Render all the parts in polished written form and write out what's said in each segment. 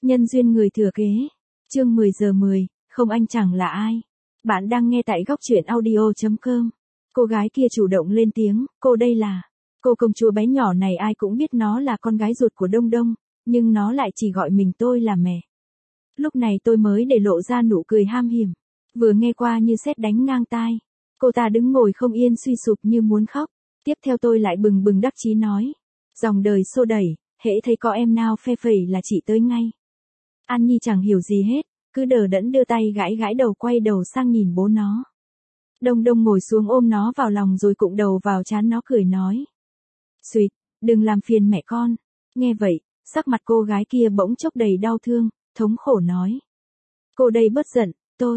Nhân duyên người thừa kế. Chương 10 giờ 10, không anh chẳng là ai. Bạn đang nghe tại góc truyện audio.com. Cô gái kia chủ động lên tiếng, cô đây là. Cô công chúa bé nhỏ này ai cũng biết nó là con gái ruột của Đông Đông, nhưng nó lại chỉ gọi mình tôi là mẹ. Lúc này tôi mới để lộ ra nụ cười ham hiểm. Vừa nghe qua như sét đánh ngang tai. Cô ta đứng ngồi không yên suy sụp như muốn khóc. Tiếp theo tôi lại bừng bừng đắc chí nói. Dòng đời xô đẩy, hễ thấy có em nào phe phẩy là chị tới ngay. An Nhi chẳng hiểu gì hết, cứ đờ đẫn đưa tay gãi gãi đầu quay đầu sang nhìn bố nó. Đông Đông ngồi xuống ôm nó vào lòng rồi cụng đầu vào trán nó cười nói. Xuyệt, đừng làm phiền mẹ con. Nghe vậy, sắc mặt cô gái kia bỗng chốc đầy đau thương, thống khổ nói. Cô đây bớt giận,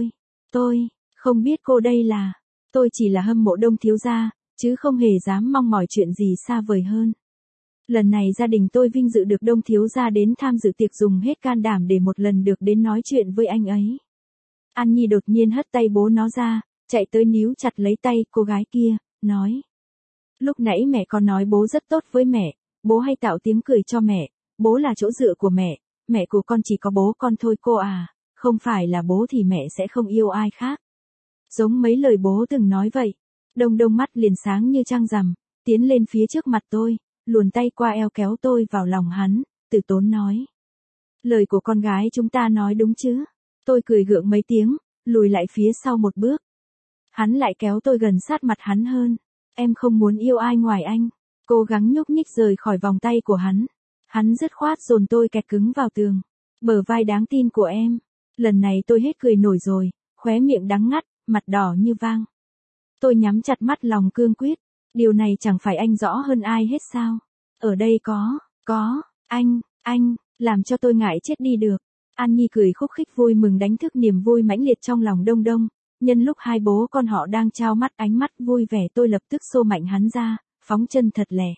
tôi, không biết cô đây là. Tôi chỉ là hâm mộ Đông thiếu gia, chứ không hề dám mong mỏi chuyện gì xa vời hơn. Lần này gia đình tôi vinh dự được Đông thiếu gia đến tham dự tiệc dùng hết can đảm để một lần được đến nói chuyện với anh ấy. An Nhi đột nhiên hất tay bố nó ra, chạy tới níu chặt lấy tay cô gái kia, nói. Lúc nãy mẹ con nói bố rất tốt với mẹ, bố hay tạo tiếng cười cho mẹ, bố là chỗ dựa của mẹ của con chỉ có bố con thôi cô à, không phải là bố thì mẹ sẽ không yêu ai khác. Giống mấy lời bố từng nói vậy. Đông Đông mắt liền sáng như trăng rằm, tiến lên phía trước mặt tôi, luồn tay qua eo kéo tôi vào lòng hắn, từ tốn nói. Lời của con gái chúng ta nói đúng chứ? Tôi cười gượng mấy tiếng, lùi lại phía sau một bước. Hắn lại kéo tôi gần sát mặt hắn hơn. Em không muốn yêu ai ngoài anh. Cố gắng nhúc nhích rời khỏi vòng tay của hắn. Hắn dứt khoát dồn tôi kẹt cứng vào tường. Bờ vai đáng tin của em. Lần này tôi hết cười nổi rồi, khóe miệng đắng ngắt, mặt đỏ như vang. Tôi nhắm chặt mắt lòng cương quyết. Điều này chẳng phải anh rõ hơn ai hết sao? Ở đây có, anh, làm cho tôi ngại chết đi được. An Nhi cười khúc khích vui mừng đánh thức niềm vui mãnh liệt trong lòng Đông Đông. Nhân lúc hai bố con họ đang trao mắt ánh mắt vui vẻ tôi lập tức xô mạnh hắn ra, phóng chân thật lẹ.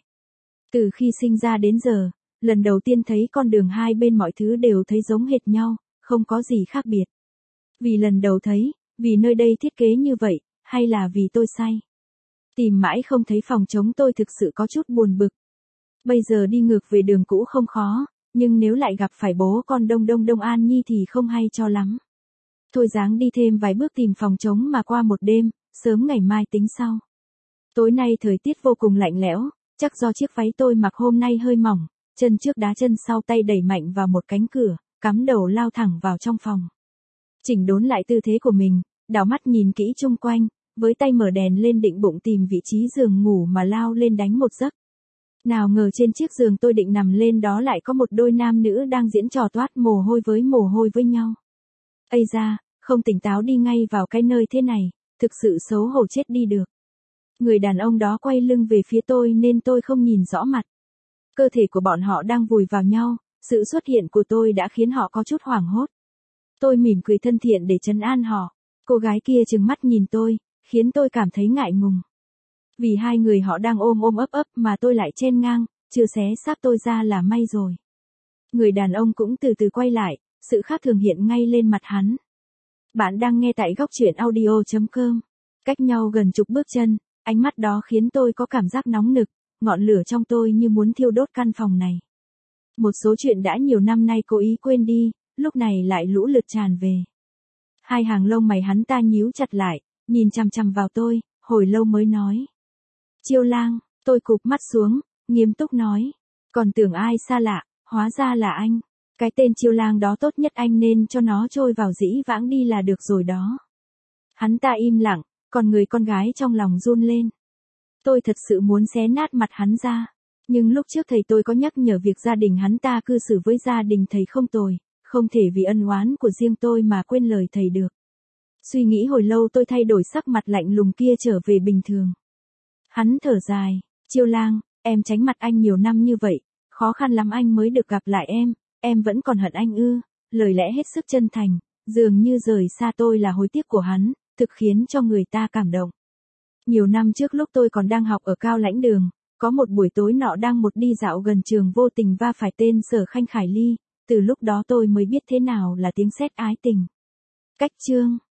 Từ khi sinh ra đến giờ, lần đầu tiên thấy con đường hai bên mọi thứ đều thấy giống hệt nhau, không có gì khác biệt. Vì lần đầu thấy, vì nơi đây thiết kế như vậy, hay là vì tôi say? Tìm mãi không thấy phòng trống tôi thực sự có chút buồn bực. Bây giờ đi ngược về đường cũ không khó, nhưng nếu lại gặp phải bố con Đông An Nhi thì không hay cho lắm. Thôi ráng đi thêm vài bước tìm phòng trống mà qua một đêm, sớm ngày mai tính sau. Tối nay thời tiết vô cùng lạnh lẽo, chắc do chiếc váy tôi mặc hôm nay hơi mỏng, chân trước đá chân sau tay đẩy mạnh vào một cánh cửa, cắm đầu lao thẳng vào trong phòng. Chỉnh đốn lại tư thế của mình, đảo mắt nhìn kỹ chung quanh, với tay mở đèn lên định bụng tìm vị trí giường ngủ mà lao lên đánh một giấc. Nào ngờ trên chiếc giường tôi định nằm lên đó lại có một đôi nam nữ đang diễn trò toát mồ hôi với nhau. Ây da, không tỉnh táo đi ngay vào cái nơi thế này, thực sự xấu hổ chết đi được. Người đàn ông đó quay lưng về phía tôi nên tôi không nhìn rõ mặt. Cơ thể của bọn họ đang vùi vào nhau, sự xuất hiện của tôi đã khiến họ có chút hoảng hốt. Tôi mỉm cười thân thiện để trấn an họ. Cô gái kia trừng mắt nhìn tôi, khiến tôi cảm thấy ngại ngùng. Vì hai người họ đang ôm ấp mà tôi lại chen ngang, chưa xé xác tôi ra là may rồi. Người đàn ông cũng từ từ quay lại, sự khác thường hiện ngay lên mặt hắn. Bạn đang nghe tại góc truyện audio.com. Cách nhau gần chục bước chân, ánh mắt đó khiến tôi có cảm giác nóng nực, ngọn lửa trong tôi như muốn thiêu đốt căn phòng này. Một số chuyện đã nhiều năm nay cố ý quên đi, lúc này lại lũ lượt tràn về. Hai hàng lông mày hắn ta nhíu chặt lại, nhìn chằm chằm vào tôi, hồi lâu mới nói. Chiêu Lang, tôi cụp mắt xuống, nghiêm túc nói. Còn tưởng ai xa lạ, hóa ra là anh. Cái tên Chiêu Lang đó tốt nhất anh nên cho nó trôi vào dĩ vãng đi là được rồi đó. Hắn ta im lặng, còn người con gái trong lòng run lên. Tôi thật sự muốn xé nát mặt hắn ra. Nhưng lúc trước thầy tôi có nhắc nhở việc gia đình hắn ta cư xử với gia đình thầy không tồi, không thể vì ân oán của riêng tôi mà quên lời thầy được. Suy nghĩ hồi lâu tôi thay đổi sắc mặt lạnh lùng kia trở về bình thường. Hắn thở dài, Chiêu Lang, em tránh mặt anh nhiều năm như vậy, khó khăn lắm anh mới được gặp lại em vẫn còn hận anh ư? Lời lẽ hết sức chân thành, dường như rời xa tôi là hối tiếc của hắn, thực khiến cho người ta cảm động. Nhiều năm trước lúc tôi còn đang học ở Cao Lãnh Đường, có một buổi tối nọ đang một đi dạo gần trường vô tình va phải tên Sở Khanh Khải Ly, từ lúc đó tôi mới biết thế nào là tiếng sét ái tình. Cách chương